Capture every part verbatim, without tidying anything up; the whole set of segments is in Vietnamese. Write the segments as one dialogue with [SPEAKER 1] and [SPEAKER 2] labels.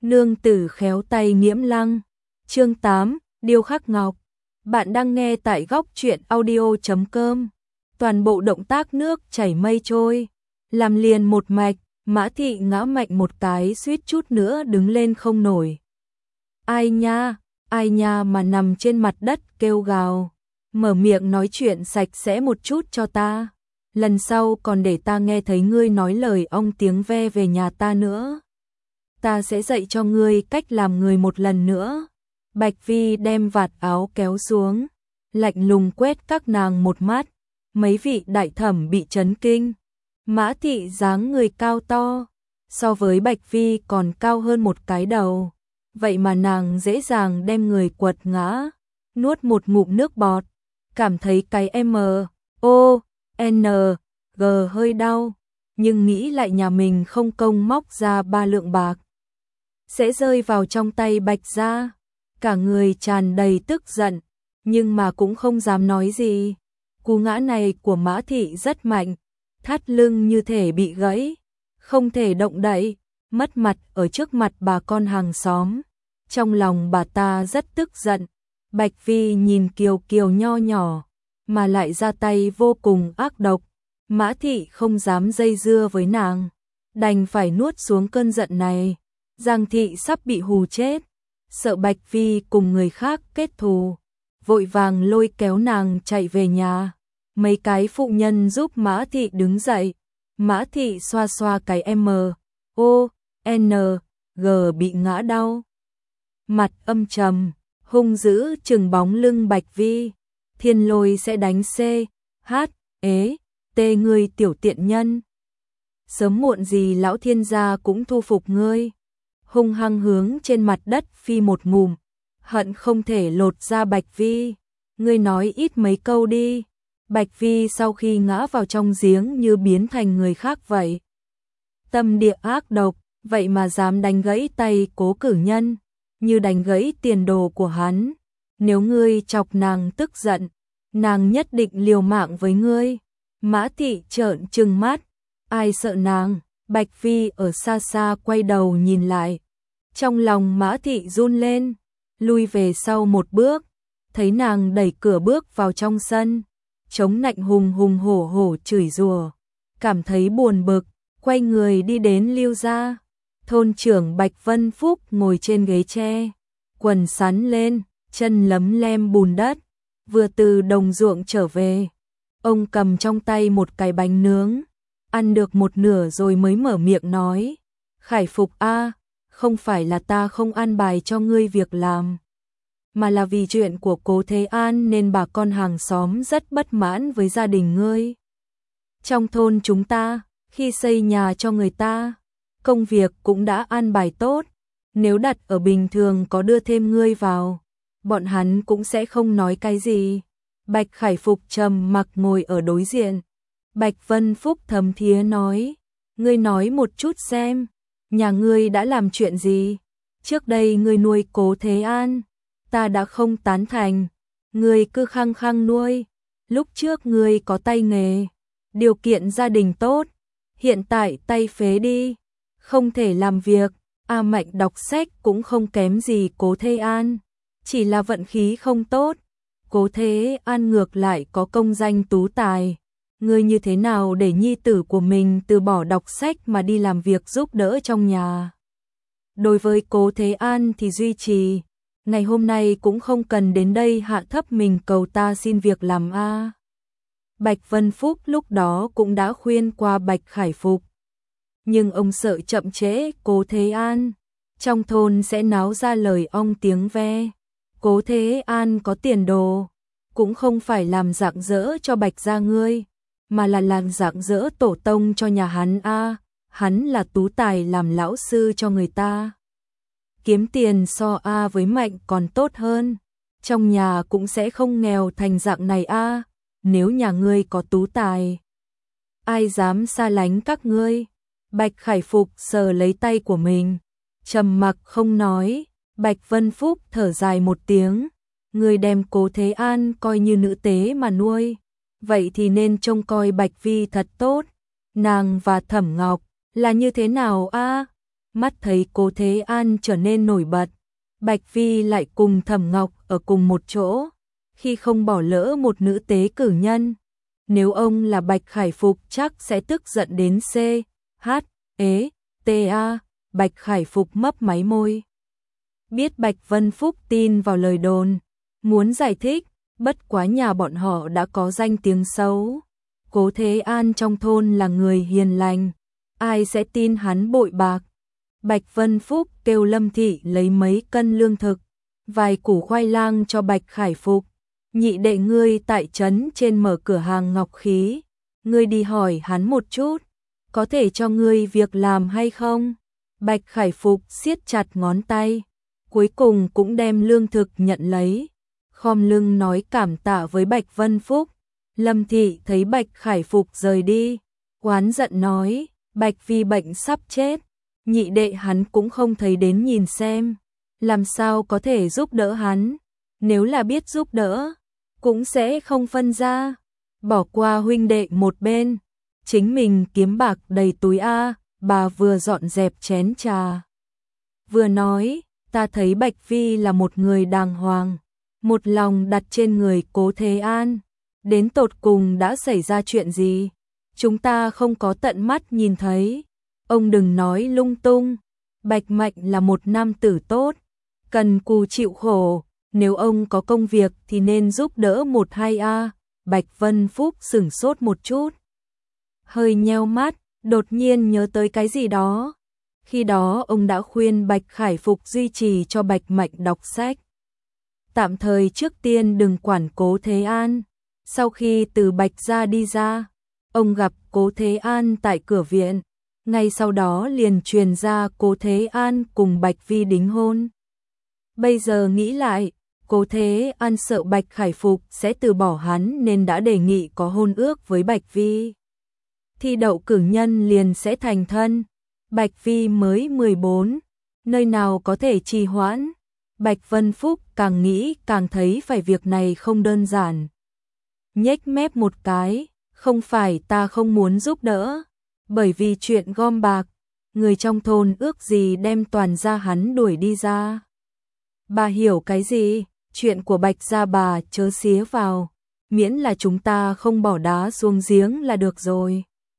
[SPEAKER 1] Nương tử khéo tay nghiễm lăng. Chương tám, điêu khắc ngọc. Bạn đang nghe tại góc truyện audio chấm com. Toàn bộ động tác nước chảy mây trôi, làm liền một mạch, Mã Thị ngã mạnh một cái suýt chút nữa đứng lên không nổi. Ai nha, ai nha mà nằm trên mặt đất kêu gào, mở miệng nói chuyện sạch sẽ một chút cho ta. Lần sau còn để ta nghe thấy ngươi nói lời ong tiếng ve về nhà ta nữa. Ta sẽ dạy cho ngươi cách làm người một lần nữa. Bạch Vi đem vạt áo kéo xuống, lạnh lùng quét các nàng một mắt. Mấy vị đại thẩm bị chấn kinh. Mã Thị dáng người cao to, so với Bạch Vi còn cao hơn một cái đầu. Vậy mà nàng dễ dàng đem người quật ngã, nuốt một ngụm nước bọt, cảm thấy cái M, O, N, G hơi đau, nhưng nghĩ lại nhà mình không công móc ra ba lượng bạc, sẽ rơi vào trong tay Bạch gia. Cả người tràn đầy tức giận, nhưng mà cũng không dám nói gì. Cú ngã này của Mã Thị rất mạnh, thắt lưng như thể bị gãy, không thể động đậy, mất mặt ở trước mặt bà con hàng xóm. Trong lòng bà ta rất tức giận. Bạch Vi nhìn Kiều Kiều nho nhỏ, mà lại ra tay vô cùng ác độc. Mã Thị không dám dây dưa với nàng, đành phải nuốt xuống cơn giận này. Giang Thị sắp bị hù chết, sợ Bạch Vi cùng người khác kết thù, vội vàng lôi kéo nàng chạy về nhà. Mấy cái phụ nhân giúp Mã Thị đứng dậy. Mã Thị xoa xoa cái M, O, N, G bị ngã đau. Mặt âm trầm, hung dữ chừng bóng lưng Bạch Vi. Thiên Lôi sẽ đánh C, H, ế, T ngươi tiểu tiện nhân. Sớm muộn gì lão thiên gia cũng thu phục ngươi. Hung hăng hướng trên mặt đất phi một ngụm, hận không thể lột ra Bạch Vi. Ngươi nói ít mấy câu đi. Bạch Vi sau khi ngã vào trong giếng như biến thành người khác vậy. Tâm địa ác độc, vậy mà dám đánh gãy tay Cố Cử Nhân, như đánh gãy tiền đồ của hắn. Nếu ngươi chọc nàng tức giận, nàng nhất định liều mạng với ngươi. Mã Thị trợn trừng mắt, ai sợ nàng? Bạch Vi ở xa xa quay đầu nhìn lại. Trong lòng Mã Thị run lên, lui về sau một bước, thấy nàng đẩy cửa bước vào trong sân, chống nạnh hùng hùng hổ hổ chửi rủa, cảm thấy buồn bực, quay người đi đến Lưu gia. Thôn trưởng Bạch Vân Phúc ngồi trên ghế tre, quần sắn lên, chân lấm lem bùn đất, vừa từ đồng ruộng trở về. Ông cầm trong tay một cái bánh nướng, ăn được một nửa rồi mới mở miệng nói, Khải Phục a, không phải là ta không an bài cho ngươi việc làm, mà là vì chuyện của Cố Thế An nên bà con hàng xóm rất bất mãn với gia đình ngươi. Trong thôn chúng ta, khi xây nhà cho người ta, công việc cũng đã an bài tốt, nếu đặt ở bình thường có đưa thêm ngươi vào, bọn hắn cũng sẽ không nói cái gì. Bạch Khải Phục trầm mặc ngồi ở đối diện. Bạch Vân Phúc thầm thía nói, ngươi nói một chút xem, nhà ngươi đã làm chuyện gì? Trước đây ngươi nuôi Cố Thế An, ta đã không tán thành, ngươi cứ khăng khăng nuôi. Lúc trước ngươi có tay nghề, điều kiện gia đình tốt, hiện tại tay phế đi, không thể làm việc. A Mạnh đọc sách cũng không kém gì Cố Thế An, chỉ là vận khí không tốt. Cố Thế An ngược lại có công danh tú tài. Ngươi như thế nào để nhi tử của mình từ bỏ đọc sách mà đi làm việc giúp đỡ trong nhà? Đối với Cố Thế An thì duy trì, ngày hôm nay cũng không cần đến đây hạ thấp mình cầu ta xin việc làm a. Bạch Vân Phúc lúc đó cũng đã khuyên qua Bạch Khải Phục, nhưng ông sợ chậm trễ Cố Thế An, trong thôn sẽ náo ra lời ong tiếng ve. Cố Thế An có tiền đồ, cũng không phải làm rạng rỡ cho Bạch gia ngươi, mà là làm rạng rỡ tổ tông cho nhà hắn a. Hắn là tú tài làm lão sư cho người ta, kiếm tiền so a với Mạnh còn tốt hơn, trong nhà cũng sẽ không nghèo thành dạng này a. Nếu nhà ngươi có tú tài, ai dám xa lánh các ngươi? Bạch Khải Phục sờ lấy tay của mình, trầm mặc không nói. Bạch Vân Phúc thở dài một tiếng, ngươi đem Cố Thế An coi như nữ tế mà nuôi, vậy thì nên trông coi Bạch Vi thật tốt. Nàng và Thẩm Ngọc là như thế nào a? mắt thấy Cố Thế An trở nên nổi bật, Bạch Vi lại cùng Thẩm Ngọc ở cùng một chỗ, khi không bỏ lỡ một nữ tế cử nhân. Nếu ông là Bạch Khải Phục chắc sẽ tức giận đến C, H, E, T A, Bạch Khải Phục mấp máy môi. Biết Bạch Vân Phúc tin vào lời đồn, muốn giải thích, bất quá nhà bọn họ đã có danh tiếng xấu. Cố Thế An trong thôn là người hiền lành, ai sẽ tin hắn bội bạc. Bạch Vân Phúc kêu Lâm Thị lấy mấy cân lương thực, vài củ khoai lang cho Bạch Khải Phục. Nhị đệ ngươi tại trấn trên mở cửa hàng ngọc khí, ngươi đi hỏi hắn một chút, có thể cho ngươi việc làm hay không? Bạch Khải Phục siết chặt ngón tay, cuối cùng cũng đem lương thực nhận lấy, khom lưng nói cảm tạ với Bạch Vân Phúc. Lâm Thị thấy Bạch Khải Phục rời đi, oán giận nói, Bạch Vi bệnh sắp chết, nhị đệ hắn cũng không thấy đến nhìn xem, làm sao có thể giúp đỡ hắn, nếu là biết giúp đỡ, cũng sẽ không phân ra, bỏ qua huynh đệ một bên, chính mình kiếm bạc đầy túi a. Bà vừa dọn dẹp chén trà, vừa nói, ta thấy Bạch Vi là một người đàng hoàng, một lòng đặt trên người Cố Thế An, đến tột cùng đã xảy ra chuyện gì, chúng ta không có tận mắt nhìn thấy, ông đừng nói lung tung, Bạch Mạnh là một nam tử tốt, cần cù chịu khổ, nếu ông có công việc thì nên giúp đỡ một hai a. Bạch Vân Phúc sửng sốt một chút, hơi nheo mắt, đột nhiên nhớ tới cái gì đó. Khi đó ông đã khuyên Bạch Khải Phục duy trì cho Bạch Mạnh đọc sách. Tạm thời trước tiên đừng quản Cố Thế An. Sau khi từ Bạch gia đi ra, ông gặp Cố Thế An tại cửa viện. Ngay sau đó liền truyền ra Cố Thế An cùng Bạch Vi đính hôn. Bây giờ nghĩ lại, Cố Thế An sợ Bạch Khải Phục sẽ từ bỏ hắn nên đã đề nghị có hôn ước với Bạch Vi. Thi đậu cử nhân liền sẽ thành thân. Bạch Vi mới mười bốn, nơi nào có thể trì hoãn. Bạch Vân Phúc càng nghĩ càng thấy phải việc này không đơn giản. Nhếch mép một cái, không phải ta không muốn giúp đỡ, bởi vì chuyện gom bạc, người trong thôn ước gì đem toàn gia hắn đuổi đi ra. Bà hiểu cái gì, chuyện của Bạch gia bà chớ xía vào, miễn là chúng ta không bỏ đá xuống giếng là được rồi.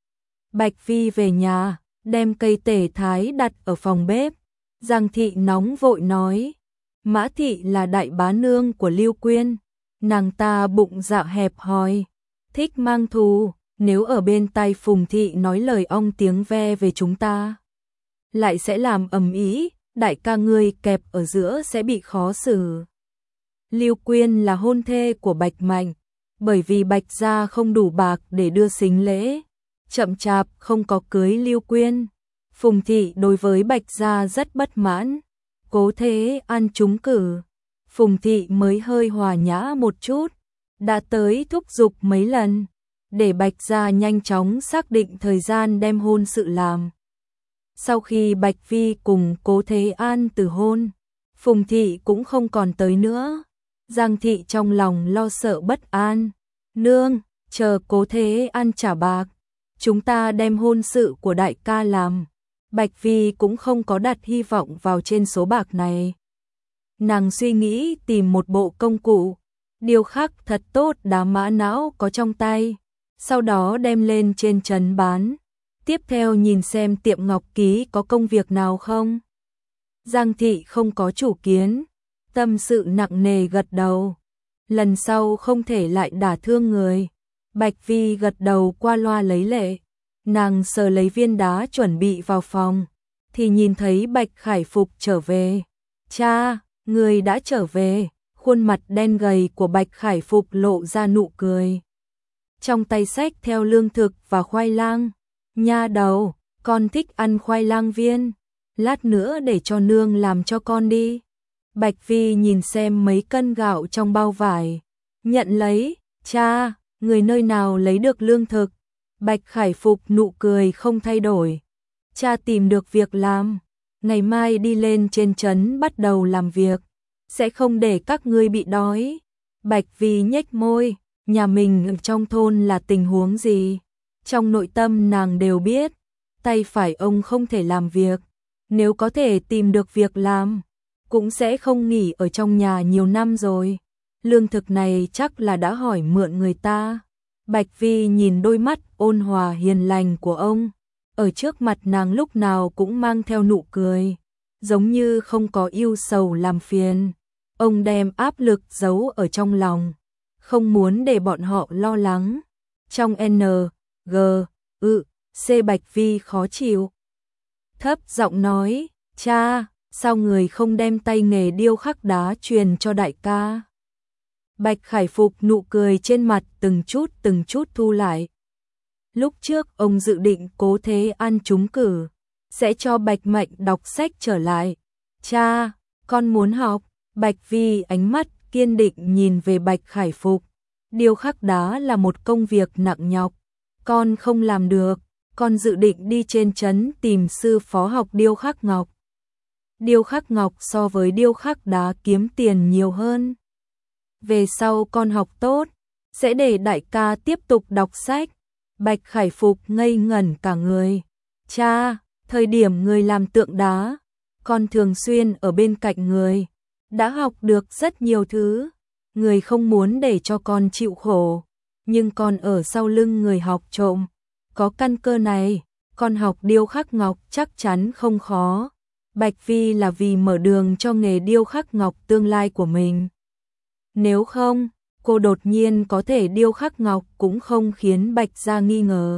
[SPEAKER 1] Bạch Vi về nhà, đem cây tể thái đặt ở phòng bếp. Giang Thị nóng vội nói, Mã Thị là đại bá nương của Lưu Quyên, nàng ta bụng dạ hẹp hòi, thích mang thù, nếu ở bên tai Phùng Thị nói lời ong tiếng ve về chúng ta, lại sẽ làm ầm ĩ, đại ca ngươi kẹp ở giữa sẽ bị khó xử. Lưu Quyên là hôn thê của Bạch Mạnh, bởi vì Bạch gia không đủ bạc để đưa sính lễ, chậm chạp không có cưới Lưu Quyên. Phùng Thị đối với Bạch gia rất bất mãn, Cố Thế An trúng cử, Phùng Thị mới hơi hòa nhã một chút, đã tới thúc giục mấy lần, để Bạch gia nhanh chóng xác định thời gian đem hôn sự làm. Sau khi Bạch Vi cùng Cố Thế An từ hôn, Phùng Thị cũng không còn tới nữa. Giang Thị trong lòng lo sợ bất an, nương, chờ Cố Thế An trả bạc, chúng ta đem hôn sự của đại ca làm. Bạch Vi cũng không có đặt hy vọng vào trên số bạc này. Nàng suy nghĩ tìm một bộ công cụ, điều khắc thật tốt đá mã não có trong tay, sau đó đem lên trên trấn bán. Tiếp theo nhìn xem tiệm ngọc ký có công việc nào không. Giang Thị không có chủ kiến, tâm sự nặng nề gật đầu. Lần sau không thể lại đả thương người. Bạch Vi gật đầu qua loa lấy lệ. Nàng sờ lấy viên đá chuẩn bị vào phòng, thì nhìn thấy Bạch Khải Phục trở về. Cha, người đã trở về. Khuôn mặt đen gầy của Bạch Khải Phục lộ ra nụ cười. Trong tay xách theo lương thực và khoai lang. Nha đầu, con thích ăn khoai lang viên, lát nữa để cho nương làm cho con đi. Bạch Vi nhìn xem mấy cân gạo trong bao vải, nhận lấy. Cha, người nơi nào lấy được lương thực? Bạch Khải Phục nụ cười không thay đổi. Cha tìm được việc làm, ngày mai đi lên trên trấn bắt đầu làm việc, sẽ không để các ngươi bị đói. Bạch Vi nhếch môi, nhà mình trong thôn là tình huống gì? Trong nội tâm nàng đều biết, tay phải ông không thể làm việc, nếu có thể tìm được việc làm, cũng sẽ không nghỉ ở trong nhà nhiều năm rồi. Lương thực này chắc là đã hỏi mượn người ta. Bạch Vi nhìn đôi mắt ôn hòa hiền lành của ông, ở trước mặt nàng lúc nào cũng mang theo nụ cười, giống như không có ưu sầu làm phiền. Ông đem áp lực giấu ở trong lòng, không muốn để bọn họ lo lắng. Trong N, G, ư, C Bạch Vi khó chịu. Thấp giọng nói, cha, sao người không đem tay nghề điêu khắc đá truyền cho đại ca? Bạch Khải Phục nụ cười trên mặt từng chút từng chút thu lại. Lúc trước ông dự định cố thế ăn trúng cử, sẽ cho Bạch Mệnh đọc sách trở lại. Cha, con muốn học. Bạch Vi ánh mắt kiên định nhìn về Bạch Khải Phục. Điêu khắc đá là một công việc nặng nhọc, con không làm được, con dự định đi trên trấn tìm sư phó học điêu khắc ngọc. Điêu khắc ngọc so với điêu khắc đá kiếm tiền nhiều hơn. Về sau con học tốt, sẽ để đại ca tiếp tục đọc sách. Bạch Khải Phục ngây ngẩn cả người. Cha, thời điểm người làm tượng đá, con thường xuyên ở bên cạnh người, đã học được rất nhiều thứ. Người không muốn để cho con chịu khổ, nhưng con ở sau lưng người học trộm. Có căn cơ này, con học điêu khắc ngọc chắc chắn không khó. Bạch Vi là vì mở đường cho nghề điêu khắc ngọc tương lai của mình. Nếu không, cô đột nhiên có thể điêu khắc ngọc cũng không khiến Bạch gia nghi ngờ.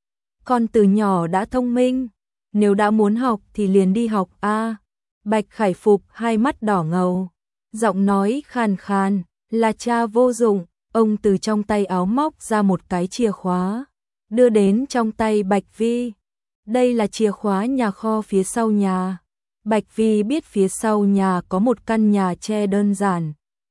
[SPEAKER 1] Con từ nhỏ đã thông minh, nếu đã muốn học thì liền đi học a. Bạch Khải Phục hai mắt đỏ ngầu, giọng nói khàn khàn, là cha vô dụng. Ông từ trong tay áo móc ra một cái chìa khóa, đưa đến trong tay Bạch Vi. Đây là chìa khóa nhà kho phía sau nhà. Bạch Vi biết phía sau nhà có một căn nhà tre đơn giản.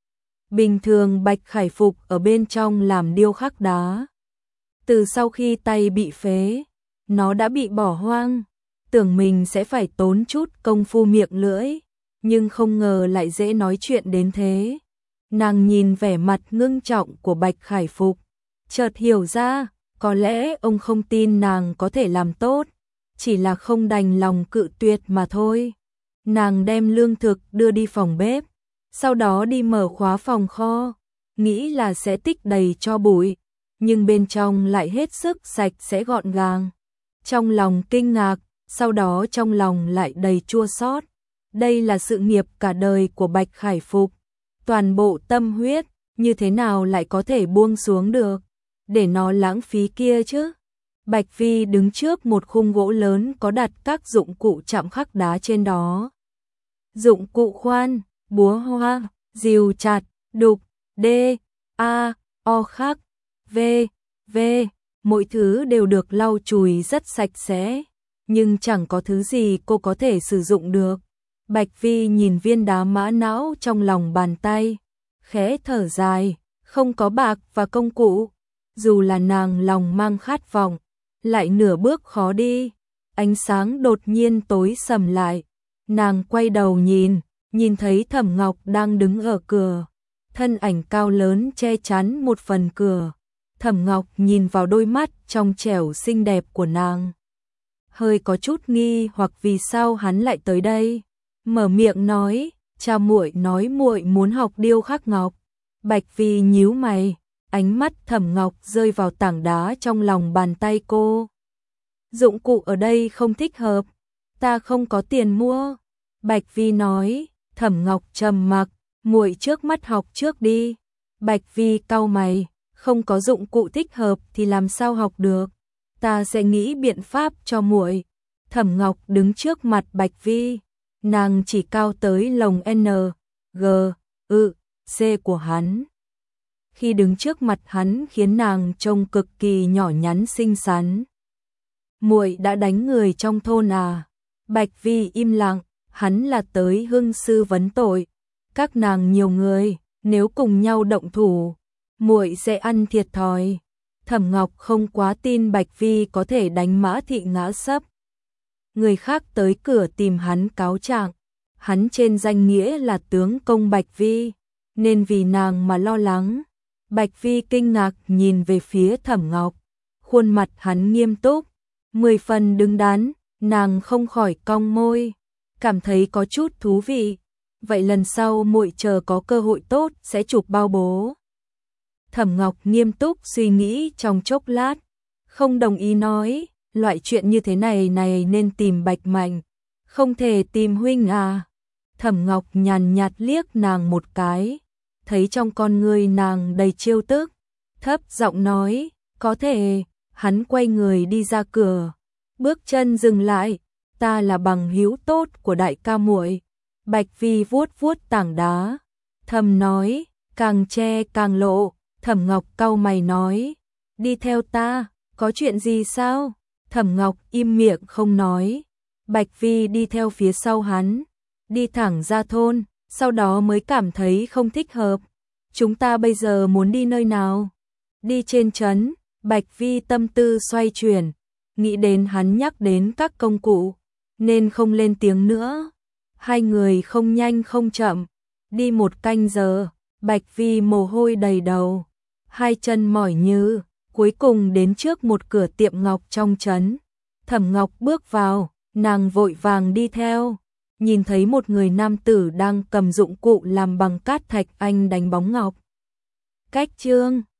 [SPEAKER 1] Bình thường Bạch Khải Phục ở bên trong làm điêu khắc đá. Từ sau khi tay bị phế, nó đã bị bỏ hoang. Tưởng mình sẽ phải tốn chút công phu miệng lưỡi, nhưng không ngờ lại dễ nói chuyện đến thế. Nàng nhìn vẻ mặt ngưng trọng của Bạch Khải Phục, chợt hiểu ra, có lẽ ông không tin nàng có thể làm tốt, chỉ là không đành lòng cự tuyệt mà thôi. Nàng đem lương thực đưa đi phòng bếp, sau đó đi mở khóa phòng kho, nghĩ là sẽ tích đầy cho bụi, nhưng bên trong lại hết sức sạch sẽ gọn gàng. Trong lòng kinh ngạc, sau đó trong lòng lại đầy chua xót. Đây là sự nghiệp cả đời của Bạch Khải Phục, toàn bộ tâm huyết, như thế nào lại có thể buông xuống được, để nó lãng phí kia chứ. Bạch Vi đứng trước một khung gỗ lớn có đặt các dụng cụ chạm khắc đá trên đó. Dụng cụ khoan, búa hoa, rìu chặt, đục, đê, a, o khắc, v, v, mỗi thứ đều được lau chùi rất sạch sẽ, nhưng chẳng có thứ gì cô có thể sử dụng được. Bạch Vi nhìn viên đá mã não trong lòng bàn tay, khẽ thở dài, không có bạc và công cụ, dù là nàng lòng mang khát vọng, lại nửa bước khó đi. Ánh sáng đột nhiên tối sầm lại, nàng quay đầu nhìn, nhìn thấy Thẩm Ngọc đang đứng ở cửa, thân ảnh cao lớn che chắn một phần cửa. Thẩm Ngọc nhìn vào đôi mắt trong trẻo xinh đẹp của nàng, hơi có chút nghi hoặc vì sao hắn lại tới đây. Mở miệng nói, cha muội nói muội muốn học điêu khắc ngọc. Bạch Vi nhíu mày, ánh mắt Thẩm Ngọc rơi vào tảng đá trong lòng bàn tay cô. Dụng cụ ở đây không thích hợp, ta không có tiền mua. Bạch Vi nói. Thẩm Ngọc trầm mặc, muội trước mắt học trước đi. Bạch Vi cau mày, không có dụng cụ thích hợp thì làm sao học được, ta sẽ nghĩ biện pháp cho muội. Thẩm Ngọc đứng trước mặt Bạch Vi, nàng chỉ cao tới lồng N, G, ư, C của hắn. Khi đứng trước mặt hắn khiến nàng trông cực kỳ nhỏ nhắn xinh xắn. Muội đã đánh người trong thôn à? Bạch Vi im lặng, hắn là tới hưng sư vấn tội. Các nàng nhiều người, nếu cùng nhau động thủ, muội sẽ ăn thiệt thòi. Thẩm Ngọc không quá tin Bạch Vi có thể đánh Mã Thị ngã sấp. Người khác tới cửa tìm hắn cáo trạng, hắn trên danh nghĩa là tướng công Bạch Vi, nên vì nàng mà lo lắng. Bạch Vi kinh ngạc nhìn về phía Thẩm Ngọc, khuôn mặt hắn nghiêm túc, mười phần đứng đắn, nàng không khỏi cong môi. cảm thấy có chút thú vị. Vậy lần sau muội chờ có cơ hội tốt sẽ chụp bao bố. Thẩm Ngọc nghiêm túc suy nghĩ trong chốc lát, không đồng ý nói, loại chuyện như thế này này nên tìm Bạch Mạnh, không thể tìm huynh à. Thẩm Ngọc nhàn nhạt liếc nàng một cái, thấy trong con người nàng đầy trêu tức, thấp giọng nói, có thể. Hắn quay người đi ra cửa, bước chân dừng lại, ta là bằng hữu tốt của đại ca muội. Bạch Vi vuốt vuốt tảng đá, thầm nói, càng che càng lộ. Thẩm Ngọc cau mày nói, đi theo ta, có chuyện gì sao? Thẩm Ngọc im miệng không nói. Bạch Vi đi theo phía sau hắn, đi thẳng ra thôn, sau đó mới cảm thấy không thích hợp. Chúng ta bây giờ muốn đi nơi nào? Đi trên trấn. Bạch Vi tâm tư xoay chuyển, nghĩ đến hắn nhắc đến các công cụ, nên không lên tiếng nữa. Hai người không nhanh không chậm, đi một canh giờ, Bạch Vi mồ hôi đầy đầu, hai chân mỏi nhừ, cuối cùng đến trước một cửa tiệm ngọc trong trấn. Thẩm Ngọc bước vào, nàng vội vàng đi theo, nhìn thấy một người nam tử đang cầm dụng cụ làm bằng cát thạch anh đánh bóng ngọc. Cách chương